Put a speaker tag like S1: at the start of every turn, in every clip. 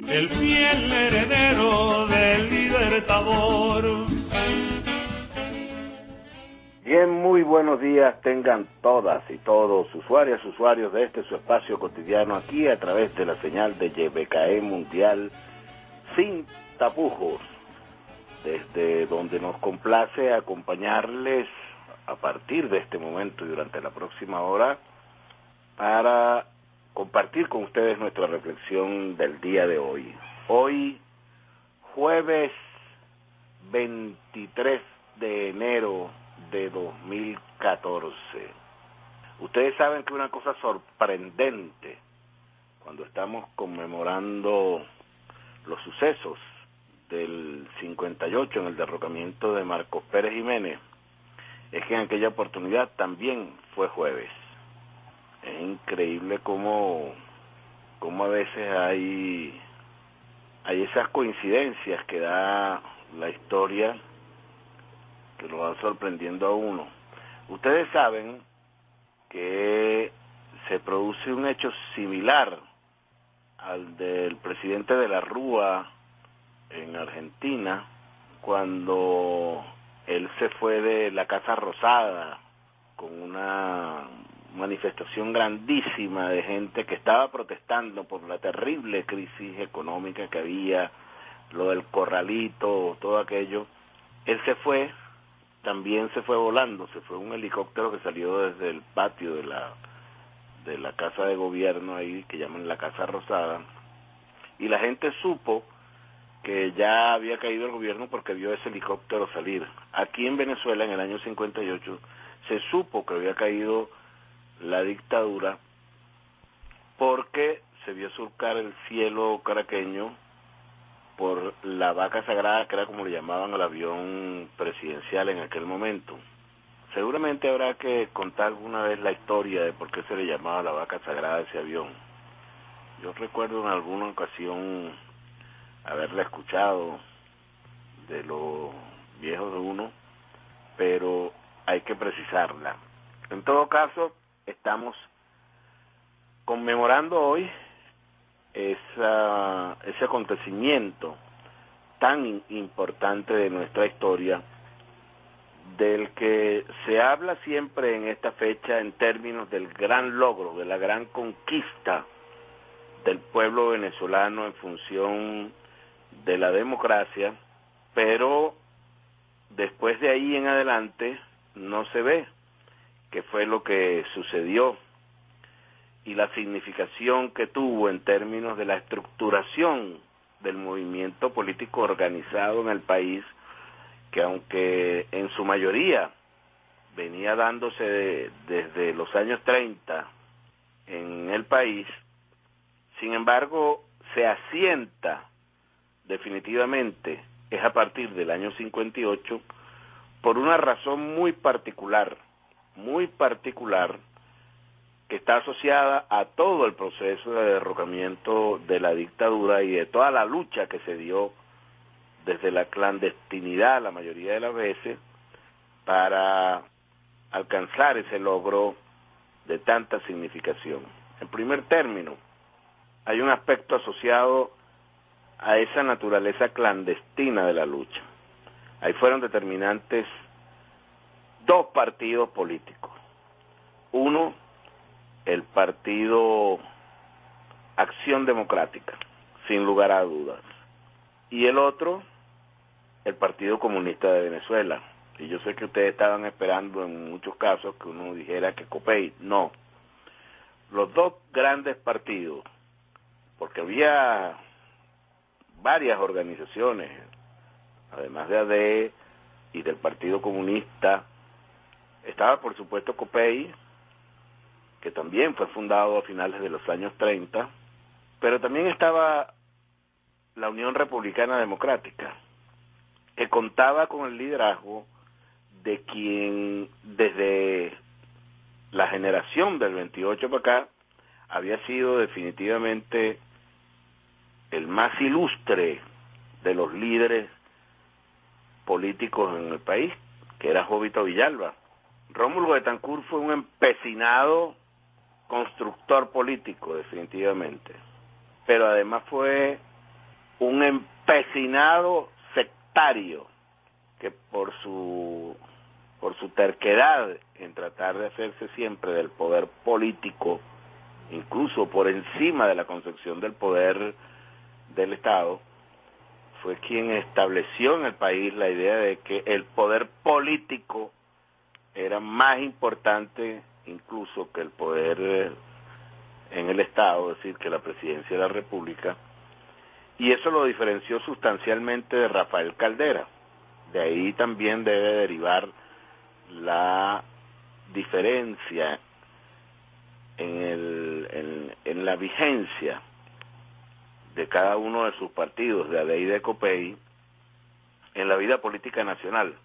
S1: el fiel heredero del Libertador.
S2: Bien, muy buenos días tengan todas y todos, usuarios de este su espacio cotidiano aquí a través de la señal de YBKE Mundial sin tapujos, desde donde nos complace acompañarles a partir de este momento y durante la próxima hora para compartir con ustedes nuestra reflexión del día de hoy. Hoy, jueves 23 de enero de 2014. Ustedes saben que una cosa sorprendente cuando estamos conmemorando los sucesos del 58 en el derrocamiento de Marcos Pérez Jiménez es que en aquella oportunidad también fue jueves. Es increíble cómo a veces hay esas coincidencias que da la historia que lo van sorprendiendo a uno. Ustedes saben que se produce un hecho similar al del presidente de la Rúa en Argentina, cuando él se fue de la Casa Rosada con una manifestación grandísima de gente que estaba protestando por la terrible crisis económica que había, lo del corralito, todo aquello. Él se fue, también se fue volando, se fue un helicóptero que salió desde el patio de la casa de gobierno ahí, que llaman la Casa Rosada, y la gente supo que ya había caído el gobierno porque vio ese helicóptero salir. Aquí en Venezuela, en el año 58, se supo que había caído la dictadura porque se vio surcar el cielo caraqueño por la vaca sagrada, que era como le llamaban al avión presidencial en aquel momento. Seguramente habrá que contar alguna vez la historia de por qué se le llamaba la vaca sagrada a ese avión. Yo recuerdo en alguna ocasión haberla escuchado de los viejos de uno, pero hay que precisarla. En todo caso, estamos conmemorando hoy ese acontecimiento tan importante de nuestra historia, del que se habla siempre en esta fecha en términos del gran logro, de la gran conquista del pueblo venezolano en función de la democracia, pero después de ahí en adelante no se ve qué fue lo que sucedió y la significación que tuvo en términos de la estructuración del movimiento político organizado en el país, que aunque en su mayoría venía dándose desde los años 30 en el país, sin embargo se asienta definitivamente es a partir del año 58 por una razón muy particular, que está asociada a todo el proceso de derrocamiento de la dictadura y de toda la lucha que se dio desde la clandestinidad la mayoría de las veces para alcanzar ese logro de tanta significación. En primer término, hay un aspecto asociado a esa naturaleza clandestina de la lucha. Ahí fueron determinantes dos partidos políticos. Uno, el partido Acción Democrática, sin lugar a dudas. Y el otro, el Partido Comunista de Venezuela. Y yo sé que ustedes estaban esperando en muchos casos que uno dijera que COPEI. No. Los dos grandes partidos, porque había varias organizaciones, además de AD y del Partido Comunista, estaba por supuesto COPEI, que también fue fundado a finales de los años 30, pero también estaba la Unión Republicana Democrática, que contaba con el liderazgo de quien desde la generación del 28 para acá había sido definitivamente el más ilustre de los líderes políticos en el país, que era Jovito Villalba. Rómulo Betancourt fue un empecinado constructor político, definitivamente, pero además fue un empecinado sectario que por su terquedad en tratar de hacerse siempre del poder político, incluso por encima de la concepción del poder del Estado, fue quien estableció en el país la idea de que el poder político era más importante incluso que el poder en el Estado, es decir, que la presidencia de la República, y eso lo diferenció sustancialmente de Rafael Caldera. De ahí también debe derivar la diferencia en la vigencia de cada uno de sus partidos, de AD y de COPEI, en la vida política nacional.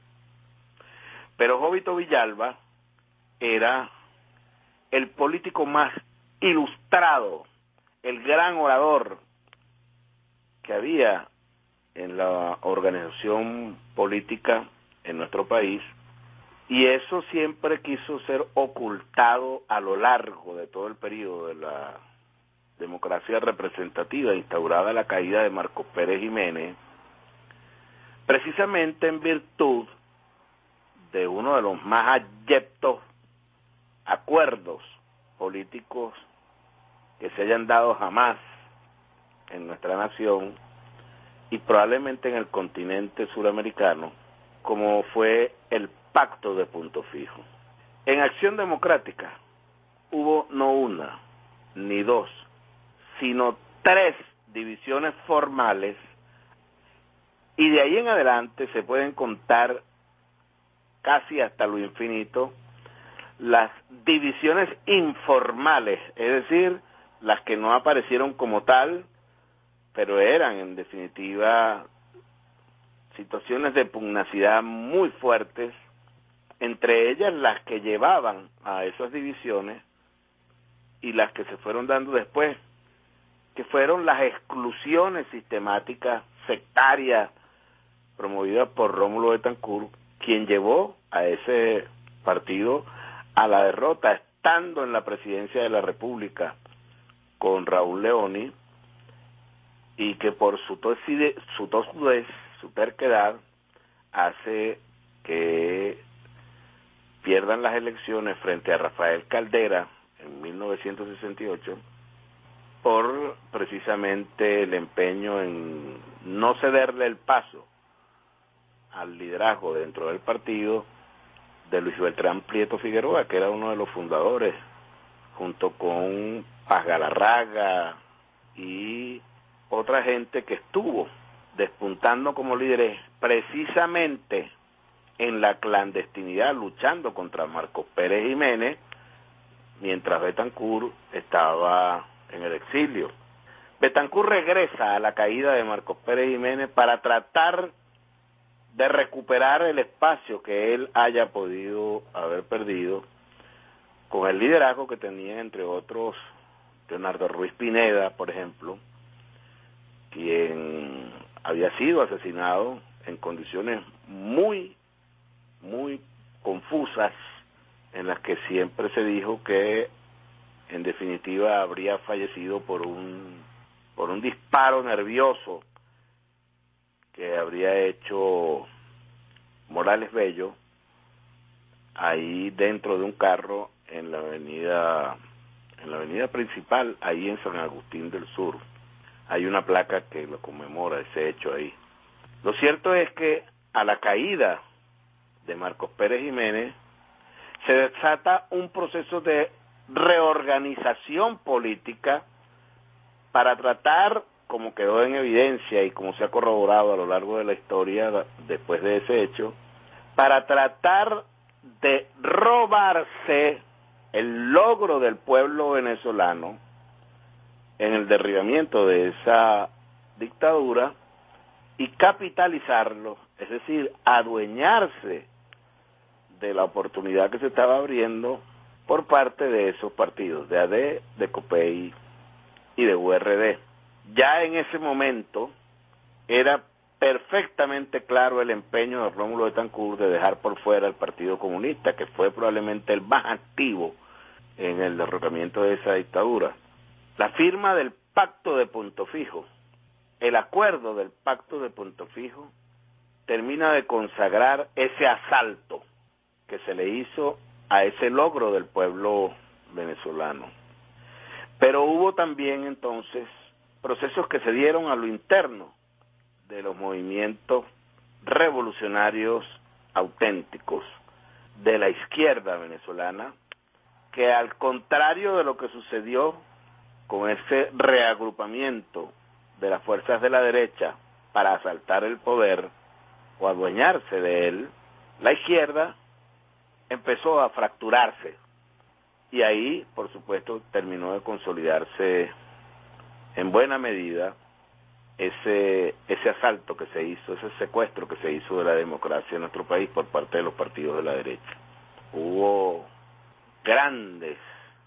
S2: Pero Jovito Villalba era el político más ilustrado, el gran orador que había en la organización política en nuestro país, y eso siempre quiso ser ocultado a lo largo de todo el periodo de la democracia representativa instaurada a la caída de Marcos Pérez Jiménez, precisamente en virtud de uno de los más abyectos acuerdos políticos que se hayan dado jamás en nuestra nación y probablemente en el continente suramericano, como fue el Pacto de Punto Fijo. En Acción Democrática hubo no una ni dos, sino 3 divisiones formales, y de ahí en adelante se pueden contar casi hasta lo infinito las divisiones informales, es decir, las que no aparecieron como tal, pero eran en definitiva situaciones de pugnacidad muy fuertes, entre ellas las que llevaban a esas divisiones y las que se fueron dando después, que fueron las exclusiones sistemáticas sectarias promovidas por Rómulo Betancourt, quien llevó a ese partido a la derrota, estando en la presidencia de la República con Raúl Leoni, y que por su tosudez, su terquedad, hace que pierdan las elecciones frente a Rafael Caldera en 1968 por precisamente el empeño en no cederle el paso al liderazgo dentro del partido de Luis Beltrán Prieto Figueroa, que era uno de los fundadores, junto con Paz Galarraga y otra gente que estuvo despuntando como líderes precisamente en la clandestinidad, luchando contra Marcos Pérez Jiménez, mientras Betancourt estaba en el exilio. Betancourt regresa a la caída de Marcos Pérez Jiménez para tratar de recuperar el espacio que él haya podido haber perdido, con el liderazgo que tenía, entre otros, Leonardo Ruiz Pineda, por ejemplo, quien había sido asesinado en condiciones muy confusas, en las que siempre se dijo que en definitiva habría fallecido por un disparo nervioso que habría hecho Morales Bello ahí dentro de un carro en la avenida principal, ahí en San Agustín del Sur. Hay una placa que lo conmemora ese hecho ahí. Lo cierto es que a la caída de Marcos Pérez Jiménez se desata un proceso de reorganización política para tratar, como quedó en evidencia y como se ha corroborado a lo largo de la historia después de ese hecho, para tratar de robarse el logro del pueblo venezolano en el derribamiento de esa dictadura y capitalizarlo, es decir, adueñarse de la oportunidad que se estaba abriendo por parte de esos partidos, de AD, de COPEI y de URD. Ya en ese momento era perfectamente claro el empeño de Rómulo Betancourt de dejar por fuera al Partido Comunista, que fue probablemente el más activo en el derrocamiento de esa dictadura. La firma del Pacto de Punto Fijo el acuerdo del Pacto de Punto Fijo termina de consagrar ese asalto que se le hizo a ese logro del pueblo venezolano. Pero hubo también entonces procesos que se dieron a lo interno de los movimientos revolucionarios auténticos de la izquierda venezolana, que al contrario de lo que sucedió con ese reagrupamiento de las fuerzas de la derecha para asaltar el poder o adueñarse de él, la izquierda empezó a fracturarse y ahí, por supuesto, terminó de consolidarse en buena medida ese asalto que se hizo, ese secuestro que se hizo de la democracia en nuestro país por parte de los partidos de la derecha. Hubo grandes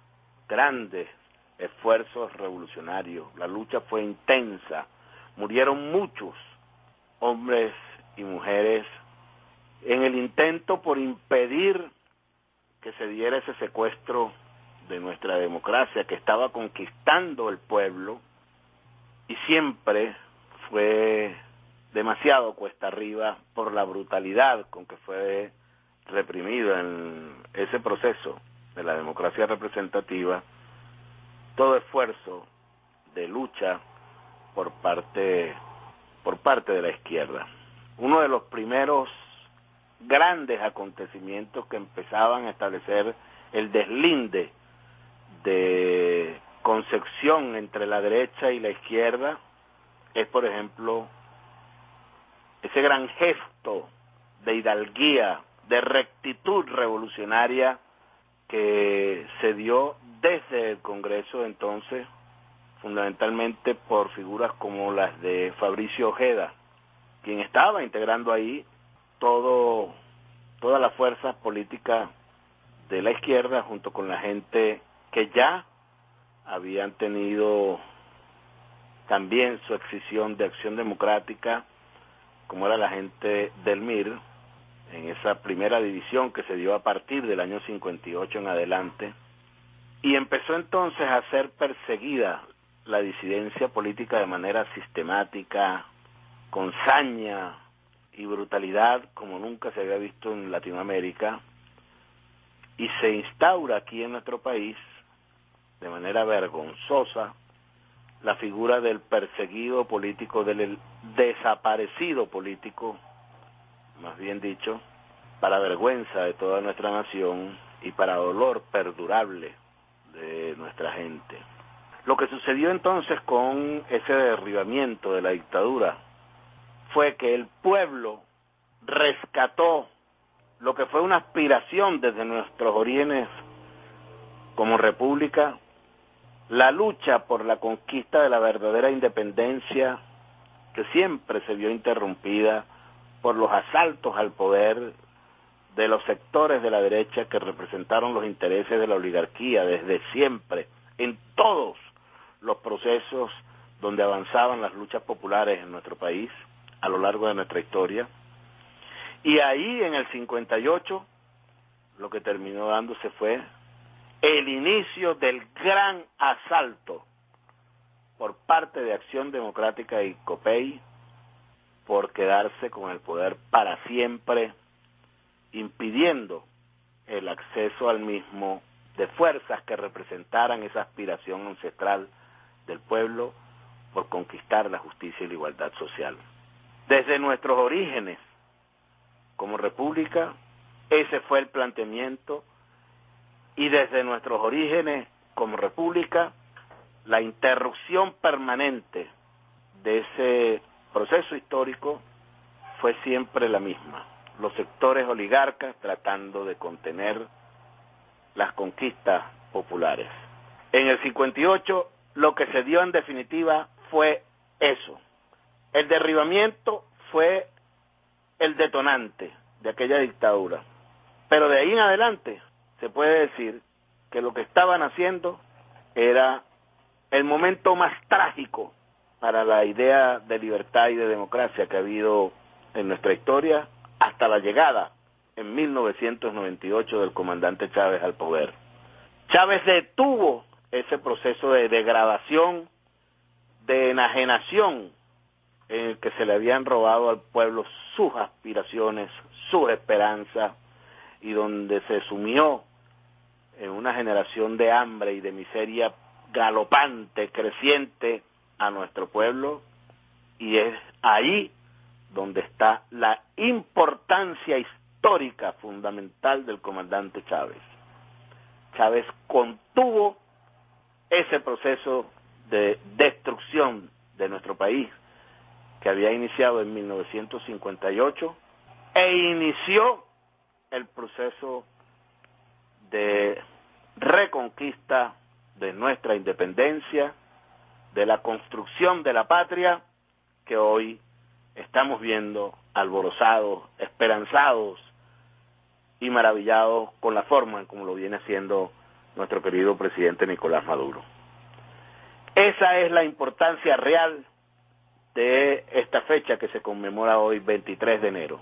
S2: esfuerzos revolucionarios, la lucha fue intensa, murieron muchos hombres y mujeres en el intento por impedir que se diera ese secuestro de nuestra democracia que estaba conquistando el pueblo, y siempre fue demasiado cuesta arriba por la brutalidad con que fue reprimido en ese proceso de la democracia representativa todo esfuerzo de lucha por parte de la izquierda. Uno de los primeros grandes acontecimientos que empezaban a establecer el deslinde de concepción entre la derecha y la izquierda es, por ejemplo, ese gran gesto de hidalguía, de rectitud revolucionaria que se dio desde el Congreso entonces, fundamentalmente por figuras como las de Fabricio Ojeda, quien estaba integrando ahí toda la fuerza política de la izquierda junto con la gente que ya habían tenido también su escisión de Acción Democrática, como era la gente del MIR, en esa primera división que se dio a partir del año 58 en adelante, y empezó entonces a ser perseguida la disidencia política de manera sistemática, con saña y brutalidad como nunca se había visto en Latinoamérica, y se instaura aquí en nuestro país de manera vergonzosa la figura del perseguido político, del desaparecido político, más bien dicho, para vergüenza de toda nuestra nación y para dolor perdurable de nuestra gente. Lo que sucedió entonces con ese derribamiento de la dictadura fue que el pueblo rescató lo que fue una aspiración desde nuestros orígenes como república, la lucha por la conquista de la verdadera independencia, que siempre se vio interrumpida por los asaltos al poder de los sectores de la derecha que representaron los intereses de la oligarquía desde siempre, en todos los procesos donde avanzaban las luchas populares en nuestro país a lo largo de nuestra historia. Y ahí en el 58 lo que terminó dándose fue el inicio del gran asalto por parte de Acción Democrática y COPEI por quedarse con el poder para siempre, impidiendo el acceso al mismo de fuerzas que representaran esa aspiración ancestral del pueblo por conquistar la justicia y la igualdad social. Desde nuestros orígenes como república, ese fue el planteamiento, y desde nuestros orígenes como república, la interrupción permanente de ese proceso histórico fue siempre la misma. Los sectores oligarcas tratando de contener las conquistas populares. En el 58 lo que se dio en definitiva fue eso. El derribamiento fue el detonante de aquella dictadura. Pero de ahí en adelante se puede decir que lo que estaban haciendo era el momento más trágico para la idea de libertad y de democracia que ha habido en nuestra historia hasta la llegada en 1998 del comandante Chávez al poder. Chávez detuvo ese proceso de degradación, de enajenación en el que se le habían robado al pueblo sus aspiraciones, sus esperanzas, y donde se sumió en una generación de hambre y de miseria galopante, creciente a nuestro pueblo, y es ahí donde está la importancia histórica fundamental del comandante Chávez. Chávez contuvo ese proceso de destrucción de nuestro país que había iniciado en 1958 e inició el proceso de reconquista de nuestra independencia, de la construcción de la patria que hoy estamos viendo alborozados, esperanzados y maravillados con la forma en como lo viene haciendo nuestro querido presidente Nicolás Maduro. Esa es la importancia real de esta fecha que se conmemora hoy, 23 de enero.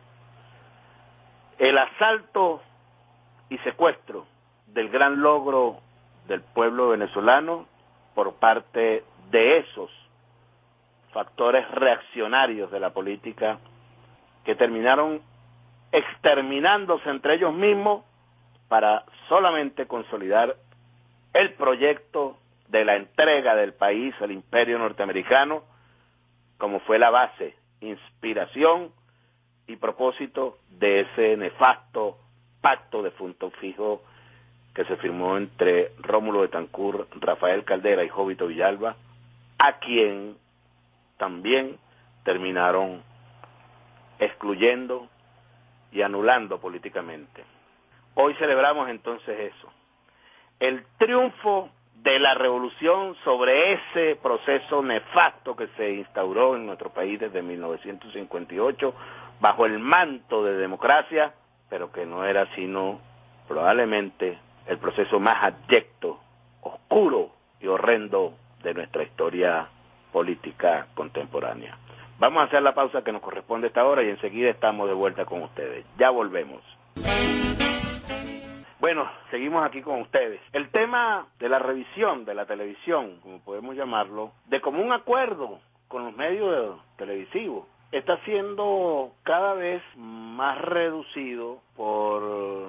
S2: El asalto y secuestro del gran logro del pueblo venezolano por parte de esos factores reaccionarios de la política que terminaron exterminándose entre ellos mismos para solamente consolidar el proyecto de la entrega del país al imperio norteamericano, como fue la base, inspiración y propósito de ese nefasto pacto de punto fijo que se firmó entre Rómulo Betancourt, Rafael Caldera y Jovito Villalba, a quien también terminaron excluyendo y anulando políticamente. Hoy celebramos entonces eso, el triunfo de la revolución sobre ese proceso nefasto que se instauró en nuestro país desde 1958 bajo el manto de democracia, pero que no era sino probablemente el proceso más abyecto, oscuro y horrendo de nuestra historia política contemporánea. Vamos a hacer la pausa que nos corresponde a esta hora y enseguida estamos de vuelta con ustedes. Ya volvemos. Bueno, seguimos aquí con ustedes. El tema de la revisión de la televisión, como podemos llamarlo, de común acuerdo con los medios televisivos, está siendo cada vez más reducido por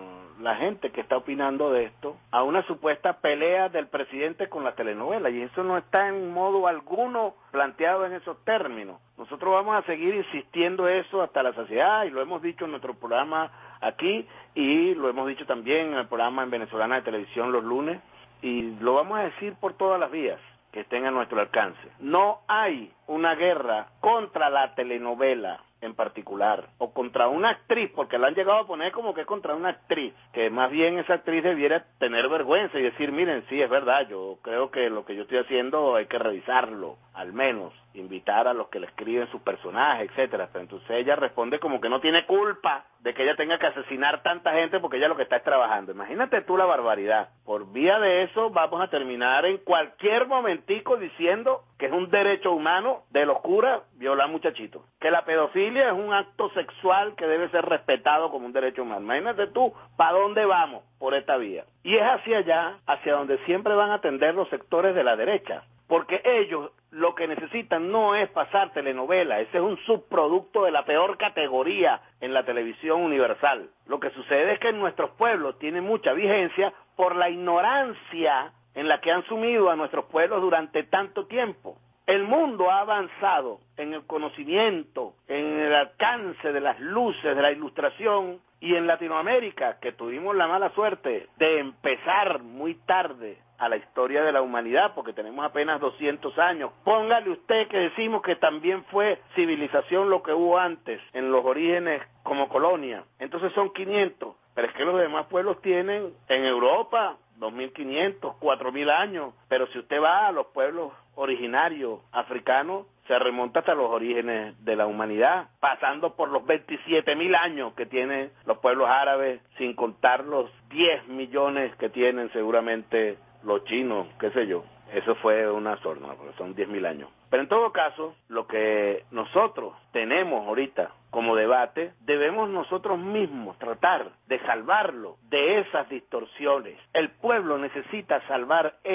S2: la gente que está opinando de esto a una supuesta pelea del presidente con la telenovela, y eso no está en modo alguno planteado en esos términos. Nosotros vamos a seguir insistiendo eso hasta la saciedad, y lo hemos dicho en nuestro programa aquí, y lo hemos dicho también en el programa en Venezolana de Televisión los lunes, y lo vamos a decir por todas las vías que estén a nuestro alcance. No hay una guerra contra la telenovela en particular, o contra una actriz, porque la han llegado a poner como que es contra una actriz, que más bien esa actriz debiera tener vergüenza y decir, miren, sí, es verdad, yo creo que lo que yo estoy haciendo hay que revisarlo, al menos, invitar a los que le escriben sus personajes, etcétera. Pero entonces ella responde como que no tiene culpa de que ella tenga que asesinar tanta gente porque ella lo que está es trabajando. Imagínate tú la barbaridad. Por vía de eso vamos a terminar en cualquier momentico diciendo que es un derecho humano de los curas violar muchachitos, que la pedofilia es un acto sexual que debe ser respetado como un derecho humano. Imagínate tú para dónde vamos por esta vía. Y es hacia allá, hacia donde siempre van a tender los sectores de la derecha, porque ellos lo que necesitan no es pasar telenovela, ese es un subproducto de la peor categoría en la televisión universal. Lo que sucede es que en nuestros pueblos tiene mucha vigencia por la ignorancia en la que han sumido a nuestros pueblos durante tanto tiempo. El mundo ha avanzado en el conocimiento, en el alcance de las luces de la ilustración, y en Latinoamérica, que tuvimos la mala suerte de empezar muy tarde a la historia de la humanidad, porque tenemos apenas 200 años. Póngale usted que decimos que también fue civilización lo que hubo antes, en los orígenes como colonia. Entonces son 500, pero es que los demás pueblos tienen en Europa 2.500, 4.000 años, pero si usted va a los pueblos originarios africanos, se remonta hasta los orígenes de la humanidad, pasando por los 27.000 años que tienen los pueblos árabes, sin contar los 10 millones que tienen seguramente los chinos, qué sé yo. Eso fue una sorna, porque son 10.000 años. Pero en todo caso, lo que nosotros tenemos ahorita como debate, debemos nosotros mismos tratar de salvarlo de esas distorsiones. El pueblo necesita salvar eso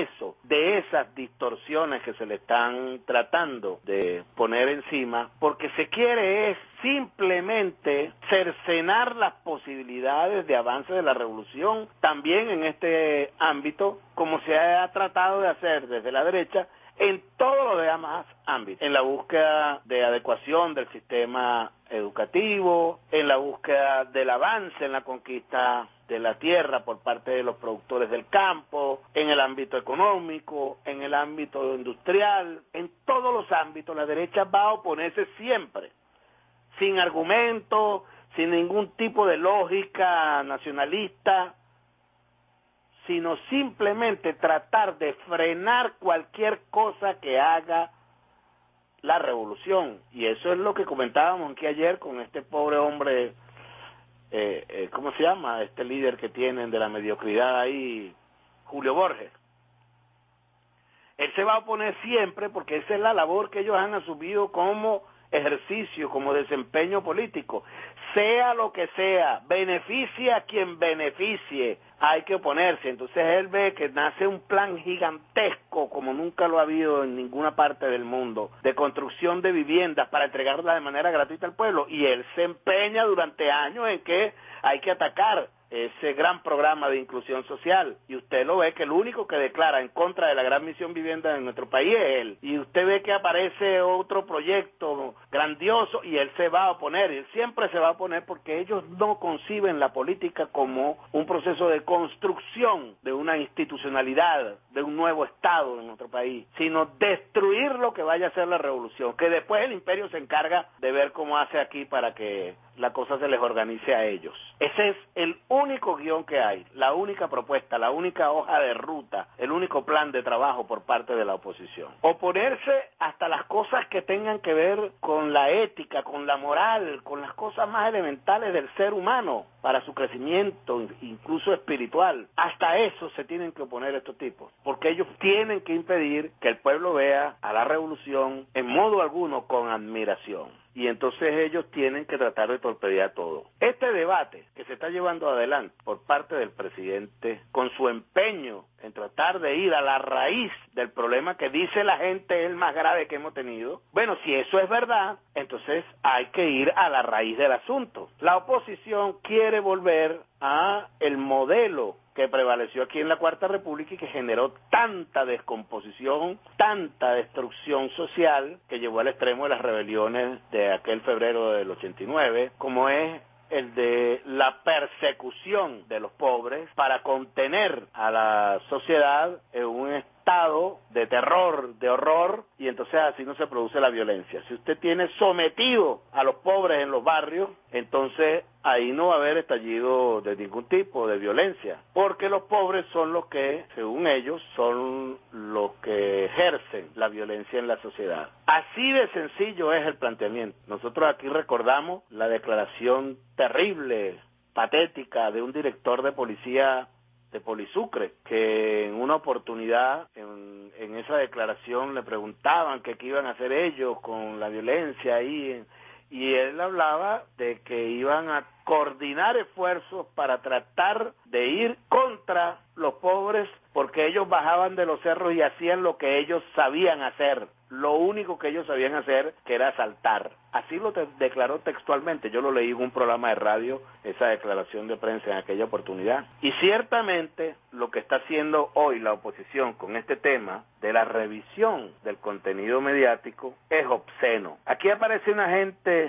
S2: de esas distorsiones que se le están tratando de poner encima, porque se quiere es simplemente cercenar las posibilidades de avance de la revolución también en este ámbito, como se ha tratado de hacer desde la derecha en todos los demás ámbitos, en la búsqueda de adecuación del sistema educativo, en la búsqueda del avance en la conquista de la tierra por parte de los productores del campo, en el ámbito económico, en el ámbito industrial, en todos los ámbitos la derecha va a oponerse siempre, sin argumento, sin ningún tipo de lógica nacionalista, sino simplemente tratar de frenar cualquier cosa que haga la revolución. Y eso es lo que comentábamos aquí ayer con este pobre hombre, ¿cómo se llama? Este líder que tienen de la mediocridad ahí, Julio Borges. Él se va a oponer siempre porque esa es la labor que ellos han asumido como ejercicio, como desempeño político. Sea lo que sea, beneficie a quien beneficie, hay que oponerse. Entonces él ve que nace un plan gigantesco, como nunca lo ha habido en ninguna parte del mundo, de construcción de viviendas para entregarlas de manera gratuita al pueblo, y él se empeña durante años en que hay que atacar ese gran programa de inclusión social, y usted lo ve que el único que declara en contra de la gran misión vivienda en nuestro país es él, y usted ve que aparece otro proyecto grandioso y él se va a oponer, y él siempre se va a oponer porque ellos no conciben la política como un proceso de construcción de una institucionalidad, de un nuevo Estado en nuestro país, sino destruir lo que vaya a ser la revolución, que después el imperio se encarga de ver cómo hace aquí para que la cosa se les organice a ellos. Ese es el único guión que hay, la única propuesta, la única hoja de ruta, el único plan de trabajo por parte de la oposición. Oponerse hasta las cosas que tengan que ver con la ética, con la moral, con las cosas más elementales del ser humano para su crecimiento, incluso espiritual. Hasta eso se tienen que oponer estos tipos, porque ellos tienen que impedir que el pueblo vea a la revolución en modo alguno con admiración. Y entonces ellos tienen que tratar de torpedear todo. Este debate que se está llevando adelante por parte del presidente, con su empeño en tratar de ir a la raíz del problema que dice la gente es el más grave que hemos tenido, bueno, si eso es verdad, entonces hay que ir a la raíz del asunto. La oposición quiere volver a el modelo que prevaleció aquí en la Cuarta República y que generó tanta descomposición, tanta destrucción social, que llevó al extremo de las rebeliones de aquel febrero del 89, como es el de la persecución de los pobres para contener a la sociedad en un estado de terror, de horror, y entonces así no se produce la violencia. Si usted tiene sometido a los pobres en los barrios, entonces ahí no va a haber estallido de ningún tipo de violencia, porque los pobres son los que, según ellos, son los que ejercen la violencia en la sociedad. Así de sencillo es el planteamiento. Nosotros aquí recordamos la declaración terrible, patética, de un director de policía de Polisucre, que en una oportunidad en esa declaración le preguntaban qué iban a hacer ellos con la violencia ahí, y él hablaba de que iban a coordinar esfuerzos para tratar de ir contra los pobres, porque ellos bajaban de los cerros y hacían lo que ellos sabían hacer, lo único que ellos sabían hacer, que era asaltar. Así lo declaró textualmente. Yo lo leí en un programa de radio, esa declaración de prensa en aquella oportunidad. Y ciertamente lo que está haciendo hoy la oposición con este tema de la revisión del contenido mediático es obsceno. Aquí aparece una gente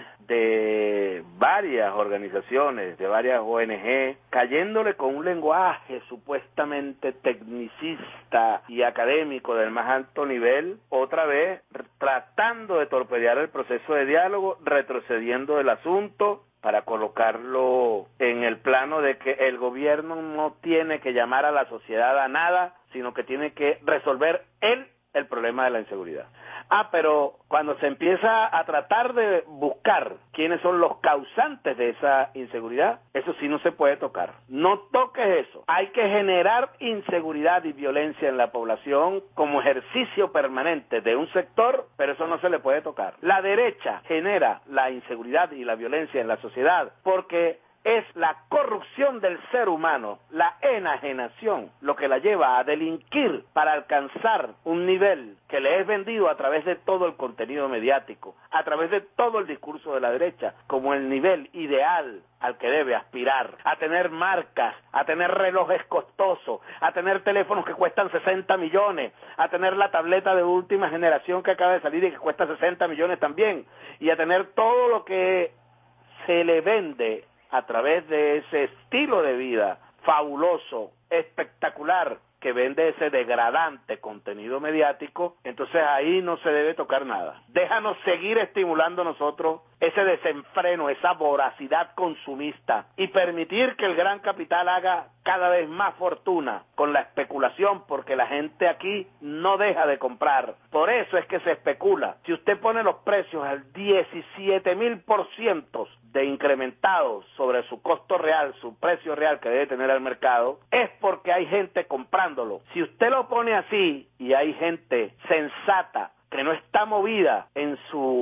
S2: de varias organizaciones, de varias ONG, cayéndole con un lenguaje supuestamente tecnicista y académico del más alto nivel, otra vez tratando de torpedear el proceso de diálogo, retrocediendo el asunto para colocarlo en el plano de que el gobierno no tiene que llamar a la sociedad a nada, sino que tiene que resolver él el problema de la inseguridad. Pero cuando se empieza a tratar de buscar quiénes son los causantes de esa inseguridad, eso sí no se puede tocar. No toques eso. Hay que generar inseguridad y violencia en la población como ejercicio permanente de un sector, pero eso no se le puede tocar. La derecha genera la inseguridad y la violencia en la sociedad porque es la corrupción del ser humano, la enajenación, lo que la lleva a delinquir para alcanzar un nivel que le es vendido a través de todo el contenido mediático, a través de todo el discurso de la derecha, como el nivel ideal al que debe aspirar, a tener marcas, a tener relojes costosos, a tener teléfonos que cuestan 60 millones, a tener la tableta de última generación que acaba de salir y que cuesta 60 millones también, y a tener todo lo que se le vende a través de ese estilo de vida fabuloso, espectacular, que vende ese degradante contenido mediático. Entonces ahí no se debe tocar nada. Déjanos seguir estimulando nosotros ese desenfreno, esa voracidad consumista y permitir que el gran capital haga cada vez más fortuna con la especulación, porque la gente aquí no deja de comprar. Por eso es que se especula. Si usted pone los precios al 17,000% de incrementados sobre su costo real, su precio real que debe tener el mercado, es porque hay gente comprándolo. Si usted lo pone así y hay gente sensata que no está movida en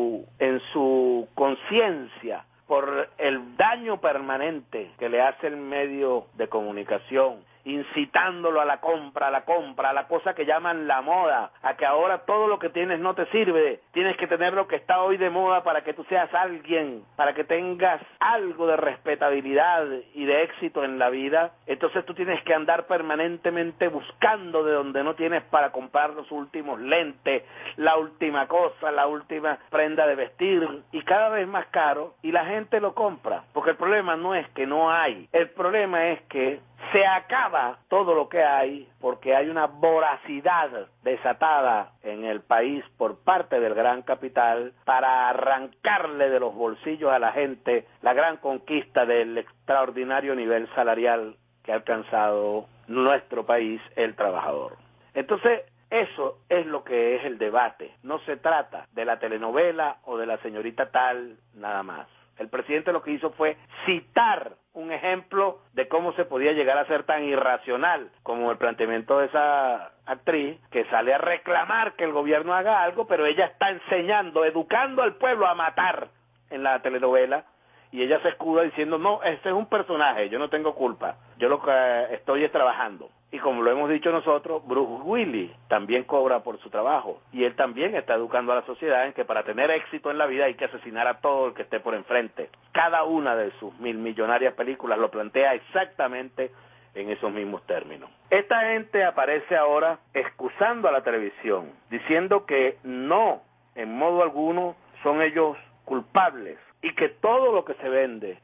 S2: su conciencia por el daño permanente que le hace el medio de comunicación, incitándolo a la compra, a la cosa que llaman la moda, a que ahora todo lo que tienes no te sirve, tienes que tener lo que está hoy de moda para que tú seas alguien, para que tengas algo de respetabilidad y de éxito en la vida. Entonces tú tienes que andar permanentemente buscando de donde no tienes para comprar los últimos lentes, la última cosa, la última prenda de vestir, y cada vez más caro, y la gente lo compra, porque el problema no es que no hay, el problema es que se acaba todo lo que hay porque hay una voracidad desatada en el país por parte del gran capital para arrancarle de los bolsillos a la gente la gran conquista del extraordinario nivel salarial que ha alcanzado nuestro país, el trabajador. Entonces, eso es lo que es el debate. No se trata de la telenovela o de la señorita tal nada más. El presidente lo que hizo fue citar un ejemplo de cómo se podía llegar a ser tan irracional como el planteamiento de esa actriz que sale a reclamar que el gobierno haga algo, pero ella está enseñando, educando al pueblo a matar en la telenovela, y ella se escuda diciendo, no, este es un personaje, yo no tengo culpa, yo lo que estoy es trabajando. Y como lo hemos dicho nosotros, Bruce Willis también cobra por su trabajo, y él también está educando a la sociedad en que para tener éxito en la vida hay que asesinar a todo el que esté por enfrente. Cada una de sus millonarias películas lo plantea exactamente en esos mismos términos. Esta gente aparece ahora excusando a la televisión, diciendo que no, en modo alguno, son ellos culpables, y que todo lo que se vende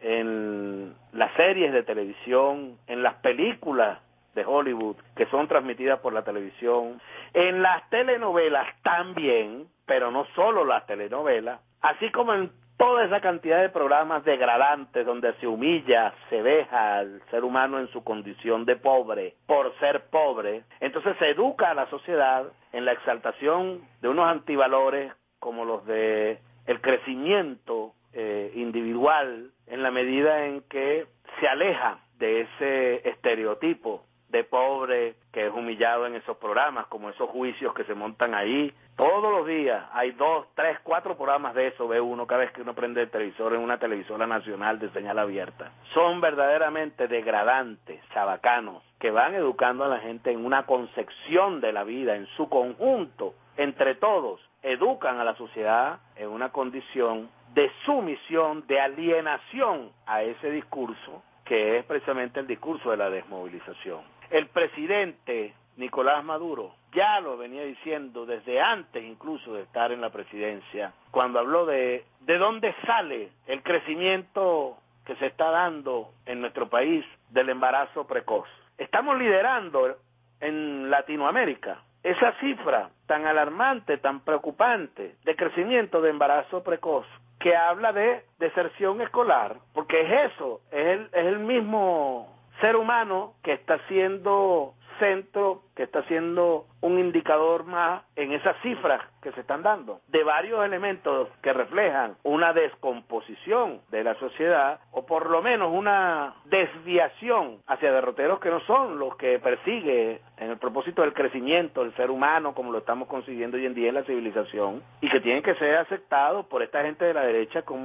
S2: en las series de televisión, en las películas de Hollywood que son transmitidas por la televisión, en las telenovelas también, pero no solo las telenovelas, así como en toda esa cantidad de programas degradantes donde se humilla, se deja al ser humano en su condición de pobre por ser pobre. Entonces se educa a la sociedad en la exaltación de unos antivalores como los de el crecimiento individual, en la medida en que se aleja de ese estereotipo de pobre que es humillado en esos programas, como esos juicios que se montan ahí. Todos los días hay 2, 3, 4 programas de eso, ve uno cada vez que uno prende el televisor en una televisora nacional de señal abierta. Son verdaderamente degradantes, chabacanos, que van educando a la gente en una concepción de la vida en su conjunto. Entre todos, educan a la sociedad en una condición de sumisión, de alienación a ese discurso, que es precisamente el discurso de la desmovilización. El presidente Nicolás Maduro ya lo venía diciendo desde antes incluso de estar en la presidencia, cuando habló de dónde sale el crecimiento que se está dando en nuestro país del embarazo precoz. Estamos liderando en Latinoamérica esa cifra tan alarmante, tan preocupante de crecimiento de embarazo precoz, que habla de deserción escolar, porque es eso, es el mismo ser humano que está siendo centro, que está siendo un indicador más en esas cifras que se están dando, de varios elementos que reflejan una descomposición de la sociedad, o por lo menos una desviación hacia derroteros que no son los que persigue en el propósito del crecimiento del ser humano, como lo estamos consiguiendo hoy en día en la civilización, y que tienen que ser aceptados por esta gente de la derecha como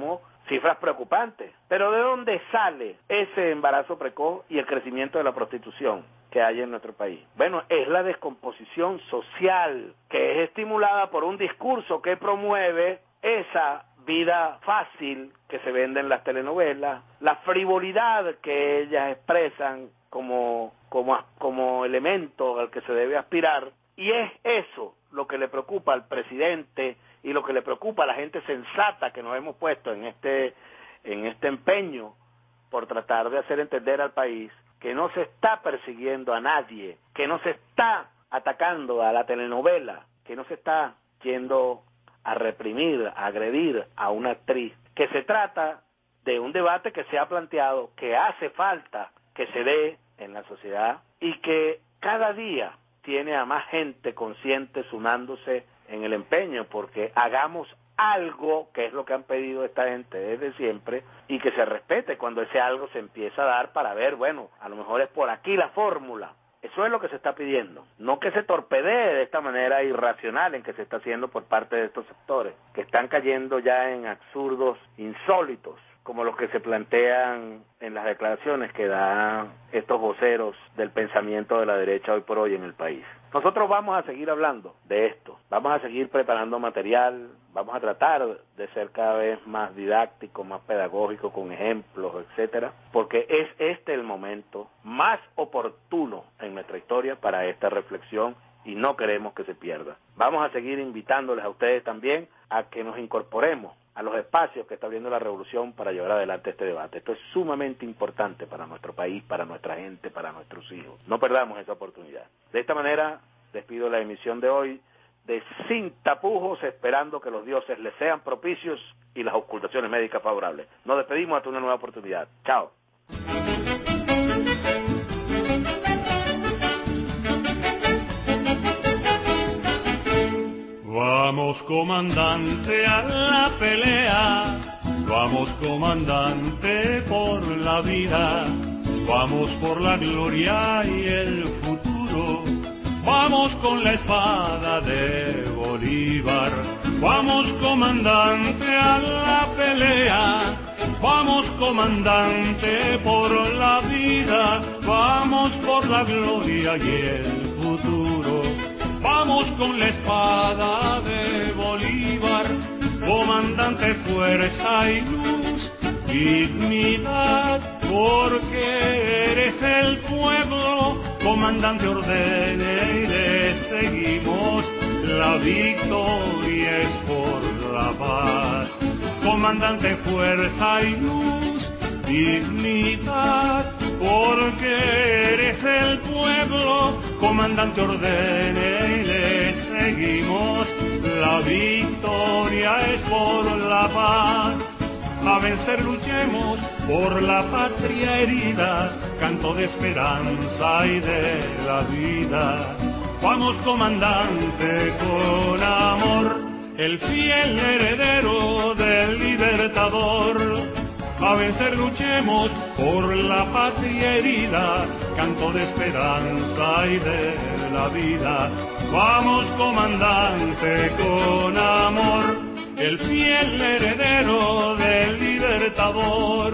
S2: cifras preocupantes. Pero ¿de dónde sale ese embarazo precoz y el crecimiento de la prostitución que hay en nuestro país? Bueno, es la descomposición social que es estimulada por un discurso que promueve esa vida fácil que se vende en las telenovelas, la frivolidad que ellas expresan como elemento al que se debe aspirar, y es eso lo que le preocupa al presidente y lo que le preocupa a la gente sensata que nos hemos puesto en este empeño por tratar de hacer entender al país que no se está persiguiendo a nadie, que no se está atacando a la telenovela, que no se está yendo a reprimir, a agredir a una actriz, que se trata de un debate que se ha planteado, que hace falta que se dé en la sociedad y que cada día tiene a más gente consciente sumándose en el empeño, porque hagamos algo, que es lo que han pedido esta gente desde siempre, y que se respete cuando ese algo se empieza a dar para ver, bueno, a lo mejor es por aquí la fórmula. Eso es lo que se está pidiendo, no que se torpedee de esta manera irracional en que se está haciendo por parte de estos sectores, que están cayendo ya en absurdos insólitos, como los que se plantean en las declaraciones que dan estos voceros del pensamiento de la derecha hoy por hoy en el país. Nosotros vamos a seguir hablando de esto, vamos a seguir preparando material, vamos a tratar de ser cada vez más didáctico, más pedagógico, con ejemplos, etcétera, porque es este el momento más oportuno en nuestra historia para esta reflexión y no queremos que se pierda. Vamos a seguir invitándoles a ustedes también a que nos incorporemos a los espacios que está abriendo la revolución para llevar adelante este debate. Esto es sumamente importante para nuestro país, para nuestra gente, para nuestros hijos. No perdamos esa oportunidad. De esta manera, despido la emisión de hoy de Sin Tapujos, esperando que los dioses les sean propicios y las ocultaciones médicas favorables. Nos despedimos hasta una nueva oportunidad. Chao.
S1: Vamos, comandante, a la pelea, vamos, comandante, por la vida, vamos por la gloria y el futuro, vamos con la espada de Bolívar, vamos, comandante, a la pelea, vamos, comandante, por la vida, vamos por la gloria y el futuro. Vamos con la espada de Bolívar, comandante, fuerza y luz, dignidad, porque eres el pueblo, comandante, ordene y le seguimos, la victoria es por la paz. Comandante, fuerza y luz, dignidad, porque eres el pueblo, comandante, ordene y le seguimos, la victoria es por la paz. A vencer luchemos por la patria herida, canto de esperanza y de la vida. Vamos, comandante, con amor, el fiel heredero del Libertador. A vencer luchemos por la patria herida, canto de esperanza y de la vida. Vamos, comandante, con amor, el fiel heredero del Libertador.